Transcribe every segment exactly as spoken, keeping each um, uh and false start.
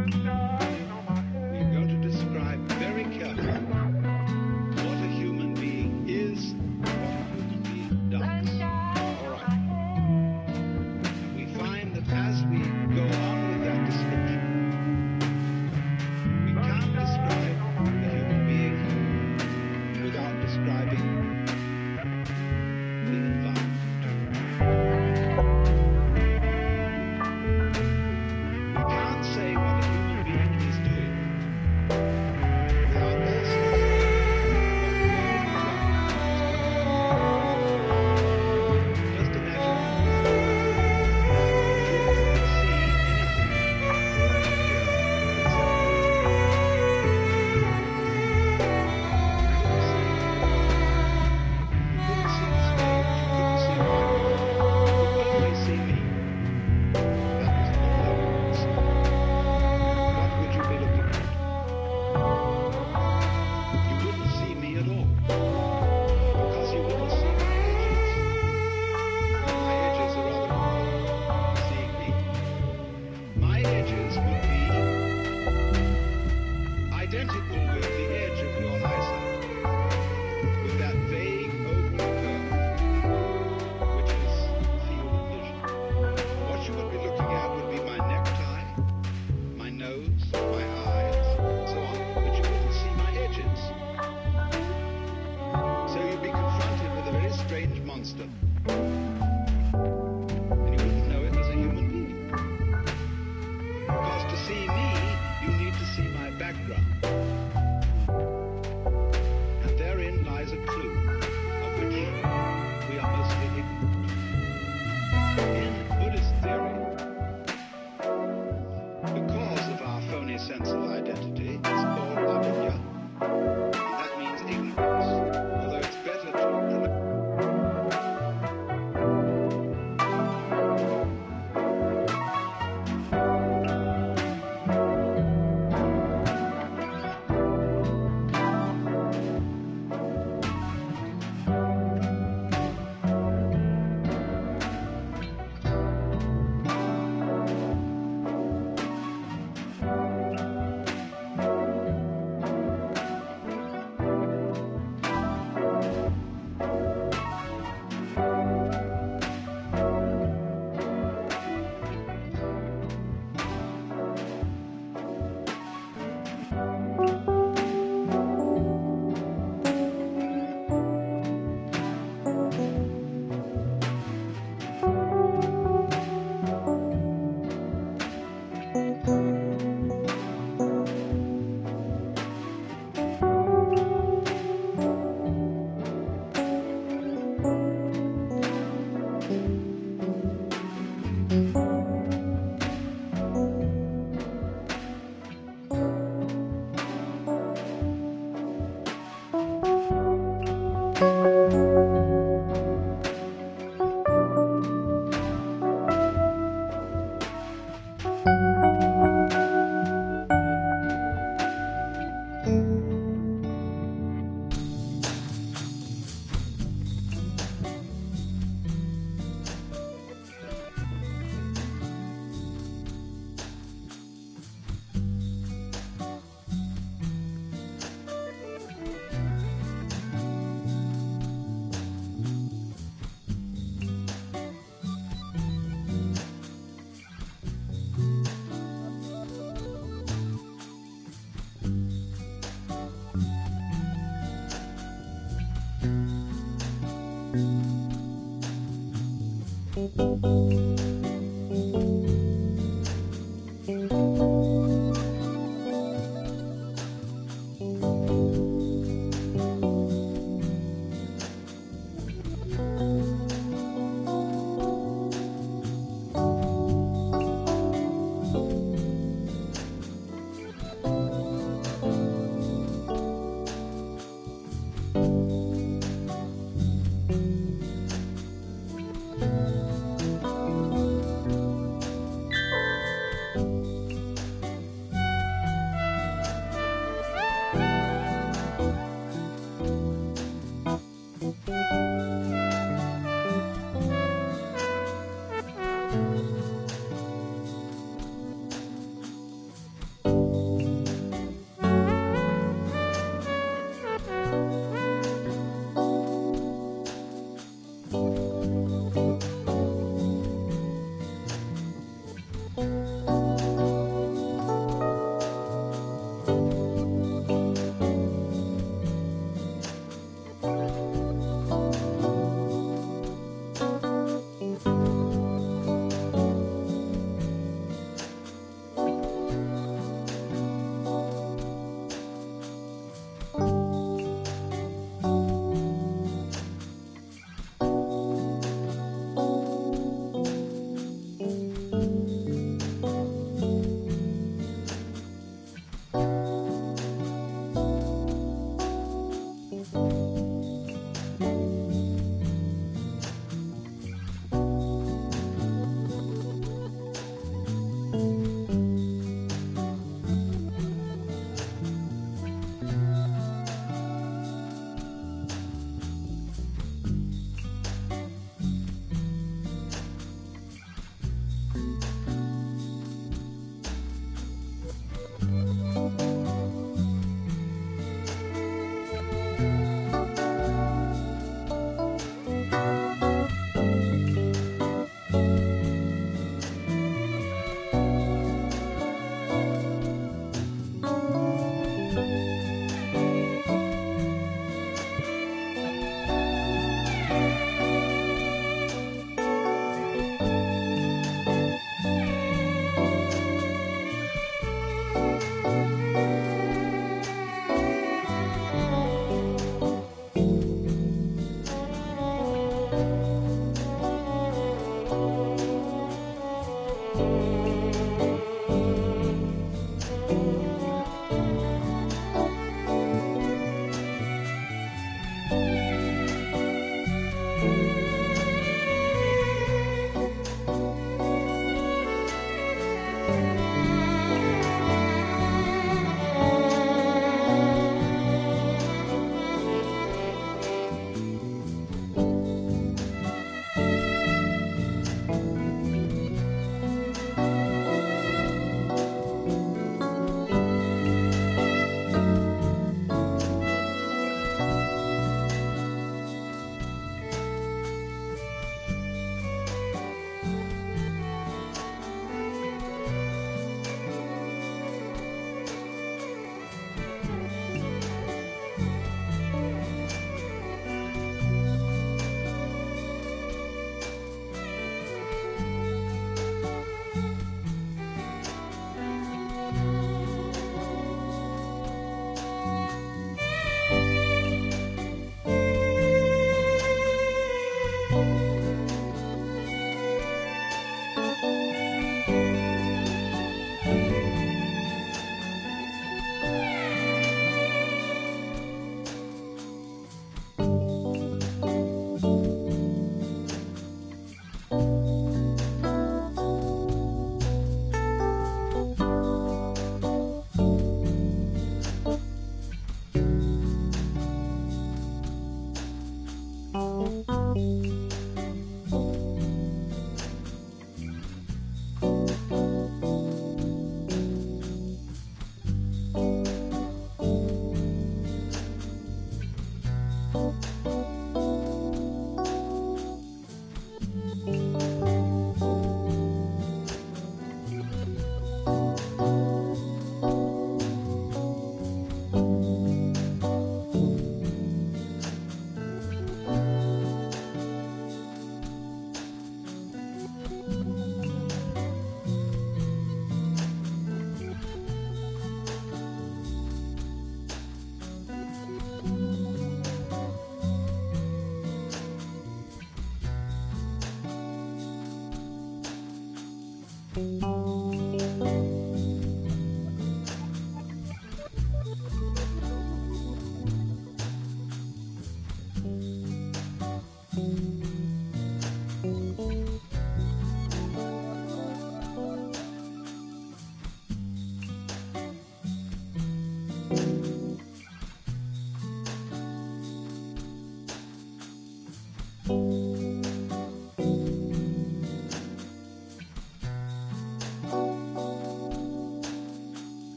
We're going to describe very carefully what a human being is, what a human being does. All right. And we find that as we go on with that description, we can't describe a human being without describing the environment. We can't say what a human being is doing without also saying what the world around us is doing. Just imagine that you couldn't see anything here except you. You couldn't see the stage, you couldn't see my world, you could only see me. That was all there was. What would you be looking at? You wouldn't see me at all, because you wouldn't see my edges. My edges are rather cruel, seeing me. My edges would be identical with the edge of your eyesight, with that vague oval curve, which is field of vision. What you would be looking at would be my necktie, my nose, my eyes, and so on, but you wouldn't see my edges. So you'd be confronted with a very strange monster, and you wouldn't know it was a human being. Because to see me, you need to see my background. And therein lies a clue of which we are mostly ignorant. In Buddhist theory, the cause of our phony sense of identity is called avidya, and that means ignorance, although it's better to remember.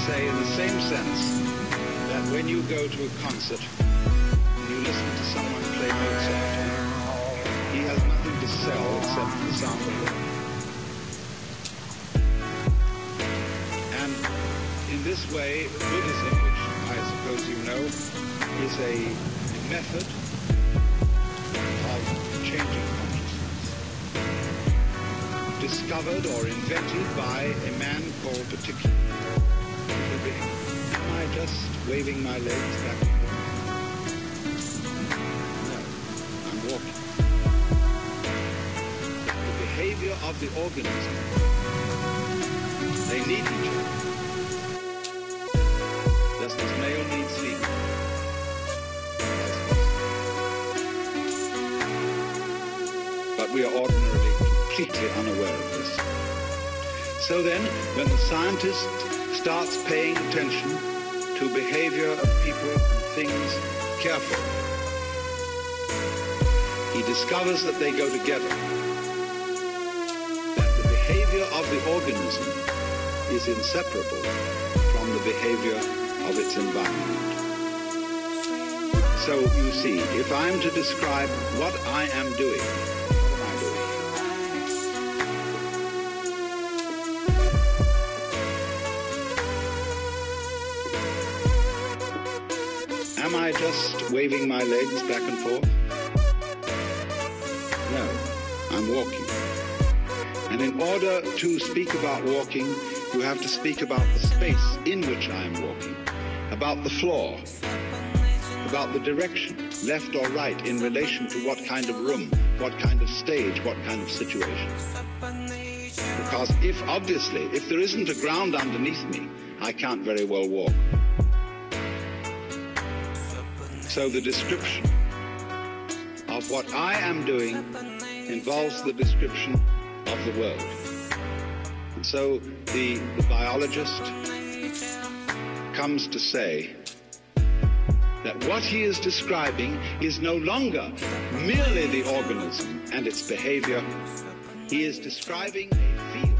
say in the same sense that when you go to a concert and you listen to someone play Mozart, he has nothing to sell except the sound of it. And in this way, Buddhism, which I suppose you know, is a method of changing consciousness, discovered or invented by a man called particular. Am I just waving my legs back and forth? No, I'm walking. The behavior of the organism, they need each other. Just as male needs female. But we are ordinarily completely unaware of this. So then, when the scientist starts paying attention to behavior of people and things carefully, he discovers that they go together, that the behavior of the organism is inseparable from the behavior of its environment. So you see, if I'm to describe what I am doing, am I just waving my legs back and forth? No, I'm walking. And in order to speak about walking, you have to speak about the space in which I am walking, about the floor, about the direction, left or right, in relation to what kind of room, what kind of stage, what kind of situation. Because if, obviously, if there isn't a ground underneath me, I can't very well walk. So the description of what I am doing involves the description of the world. And so the, the biologist comes to say that what he is describing is no longer merely the organism and its behavior. He is describing a field.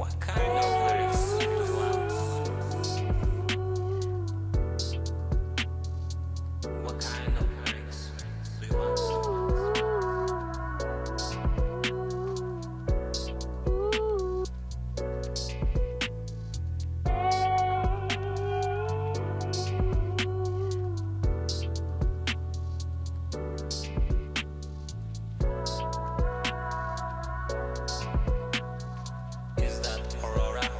What kind of lyrics do you want? What kind of lyrics do you want? Is that Aurora?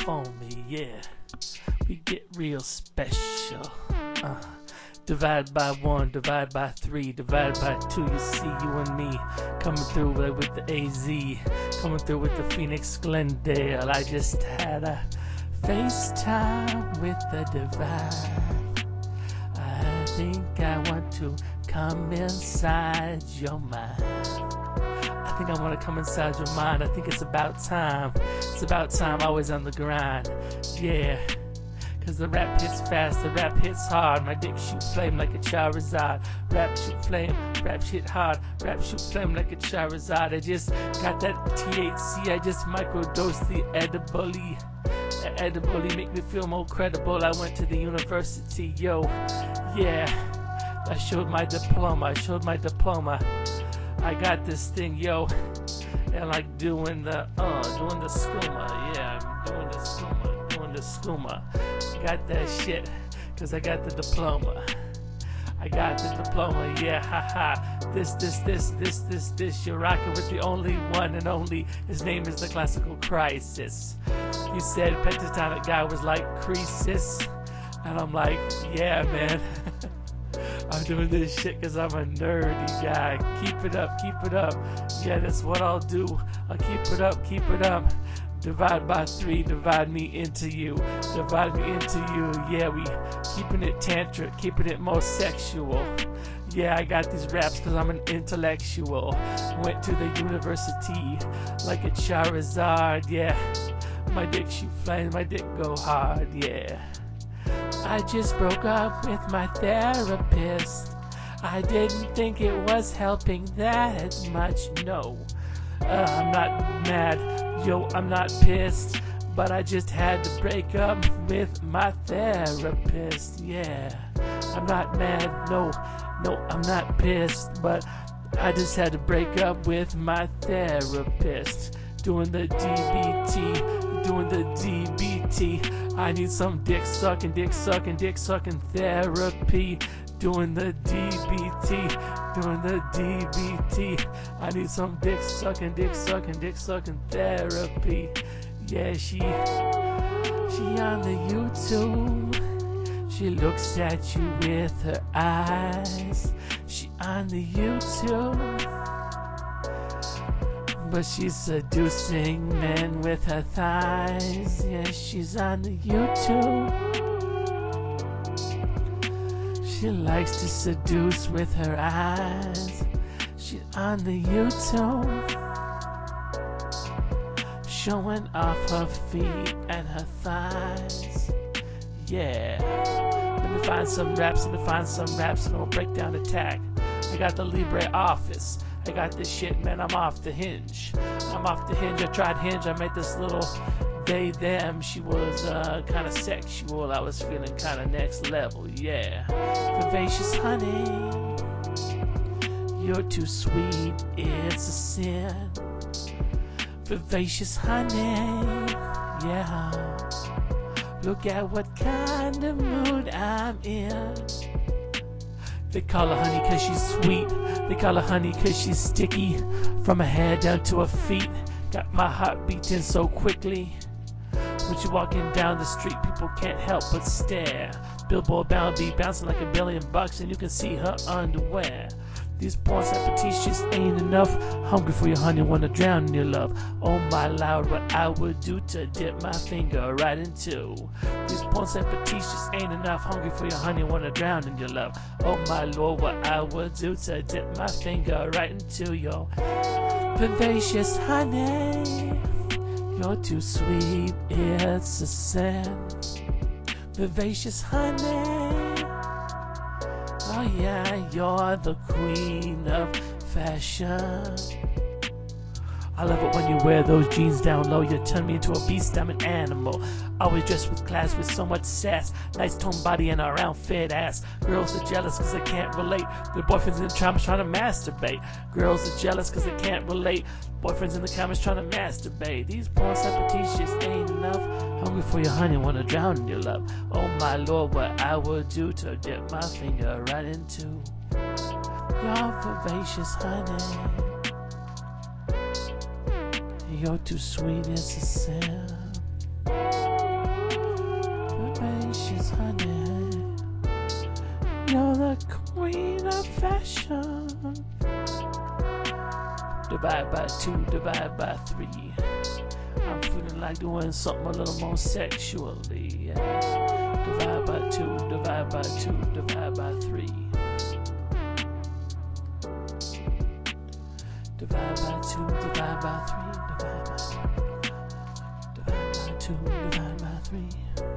for me, yeah. We get real special. Uh, divide by one, divide by three, divide by two. You see you and me coming through like with the A Z, coming through with the Phoenix Glendale. I just had a FaceTime with the divide. I think I want to come inside your mind. I think I want to come inside your mind. I think it's about time. It's about time. Always on the grind. Yeah. Cause the rap hits fast, the rap hits hard. My dick shoot flame like a Charizard. Rap shoot flame, rap shit hard. Rap shoot flame like a Charizard. I just got that T H C. I just microdosed the edibly. Edibly make me feel more credible. I went to the university, yo. Yeah. I showed my diploma. I showed my diploma. I got this thing, yo. And like doing the, uh, doing the skooma. Yeah, I'm doing the skooma. Doing the skooma. Got that shit, cause I got the diploma. I got the diploma, yeah, haha. This, this, this, this, this, this. You're rocking with the only one and only. His name is the Classical Crisis. You said pentatonic guy was like Croesus. And I'm like, yeah, man. I'm doing this shit cause I'm a nerdy guy. Keep it up, keep it up. Yeah, that's what I'll do. I'll keep it up, keep it up. Divide by three, divide me into you. Divide me into you. Yeah, we keeping it tantric, keeping it more sexual. Yeah, I got these raps cause I'm an intellectual. Went to the university like a Charizard, yeah. My dick shoot flames, my dick go hard, yeah. I just broke up with my therapist. I didn't think it was helping that much, no. Uh, I'm not mad, yo, I'm not pissed. But I just had to break up with my therapist, yeah. I'm not mad, no, no, I'm not pissed. But I just had to break up with my therapist. Doing the D B T, doing the D B T. I need some dick sucking, dick sucking, dick sucking therapy. Doing the D B T, doing the D B T. I need some dick sucking, dick sucking, dick sucking therapy. Yeah, she, she on the YouTube. She looks at you with her eyes. She on the YouTube. But she's seducing men with her thighs. Yeah, she's on the YouTube. She likes to seduce with her eyes. She's on the YouTube. Showing off her feet and her thighs. Yeah. Let me find some raps, let me find some raps and we'll break down attack. I got the Libre office. I got this shit, man, I'm off the hinge. I'm off the hinge, I tried hinge, I met this little they, them. She was uh, kind of sexual, I was feeling kind of next level, yeah. Vivacious honey, you're too sweet, it's a sin. Vivacious honey, yeah. Look at what kind of mood I'm in. They call her honey cause she's sweet. They call her honey cause she's sticky. From her head down to her feet. Got my heart beating so quickly. When she walking down the street, people can't help but stare. Billboard bound be bouncing like a billion bucks, and you can see her underwear. These porn appetites just ain't enough. Hungry for your honey, wanna drown in your love. Oh my lord, what I would do to dip my finger right into. These porn appetites just ain't enough. Hungry for your honey, wanna drown in your love. Oh my lord, what I would do to dip my finger right into your vivacious honey. You're too sweet, it's a sin. Vivacious honey. Oh yeah, you're the queen of fashion. I love it when you wear those jeans down low. You turn me into a beast, I'm an animal. Always dressed with class, with so much sass. Nice toned body and a round fit ass. Girls are jealous cause they can't relate. Their boyfriends in the comments trying to masturbate. Girls are jealous cause they can't relate. Boyfriends in the comments trying to masturbate. These porn appetites just ain't enough. Hungry for your honey, wanna drown in your love. Oh my lord, what I would do to dip my finger right into your vivacious honey. You're too sweet, it's a sin. honey. You're the queen of fashion. Divide by two, divide by three. I'm feeling like doing something a little more sexually. Yeah. Divide by two, divide by two, divide by three. Divide by two, divide by three, divide by divide by two, divide by three.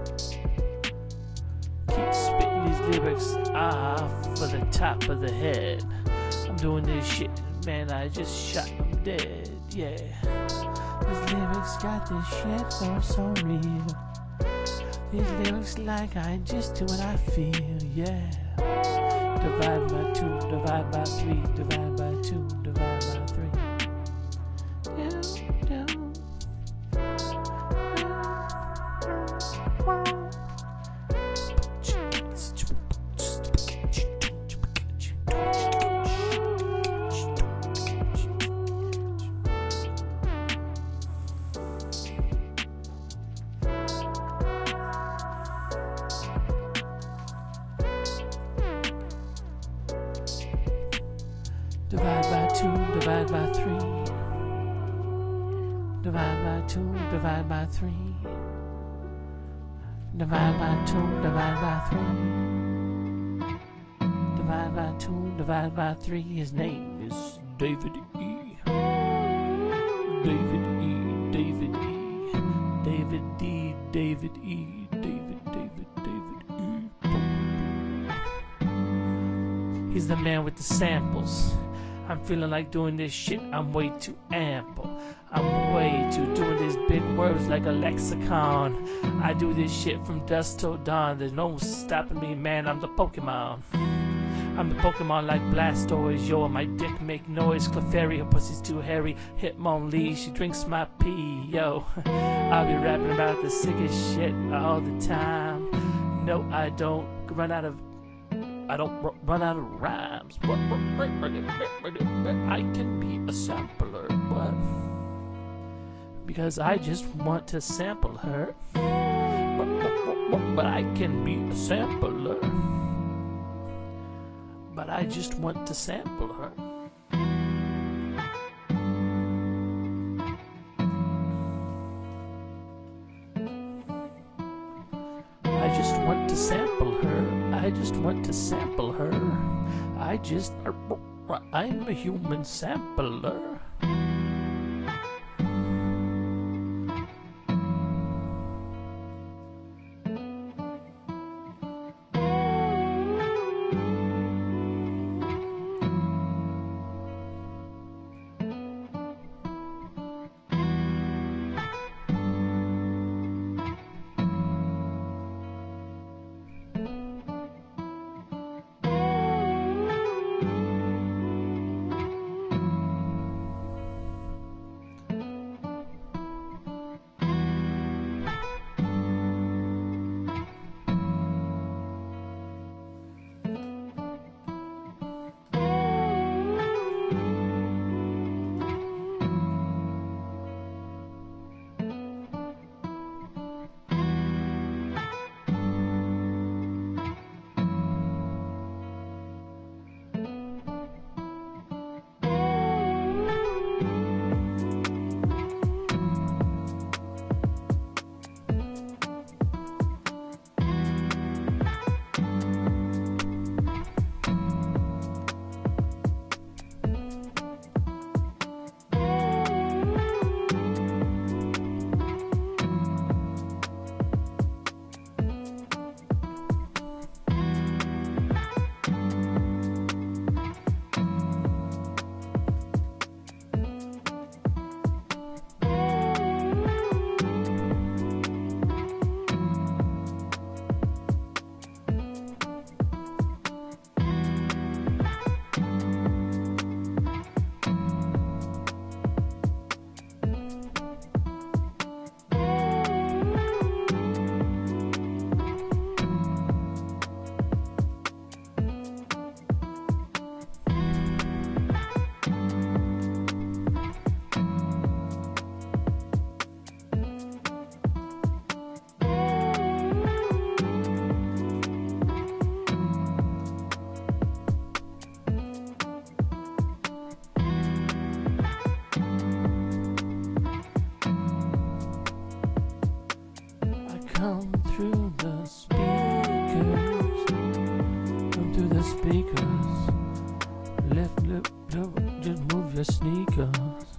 Keep spitting these lyrics ah for the top of the head. I'm doing this shit, man, I just shot them dead, yeah. These lyrics got this shit so, so real. These lyrics like I just do what I feel, yeah. Divide by two, divide by three, divide by two, divide by three. Down, down. Divide by two, divide by three. Divide by two, divide by three. Divide by two, divide by three. Divide by two, divide by three. His name is David E. David E. David E. David D. David E. David, David, David E. He's the man with the samples. I'm feeling like doing this shit, I'm way too ample. I'm way too doing these big words like a lexicon. I do this shit from dusk till dawn. There's no stopping me, man, I'm the Pokemon. I'm the Pokemon like Blastoise, yo, my dick make noise. Clefairy, her pussy's too hairy. Hitmonlee, she drinks my pee, yo. I'll be rapping about the sickest shit all the time. No, I don't run out of I don't r run out of rhymes, but I can be a sampler, but because I just want to sample her, but, but, but, but I can be a sampler, but I just want to sample her. I just want to sample her. I just want to sample her. I just, I'm a human sampler. through the speakers. Come through the speakers. Left lip, left, just move your sneakers.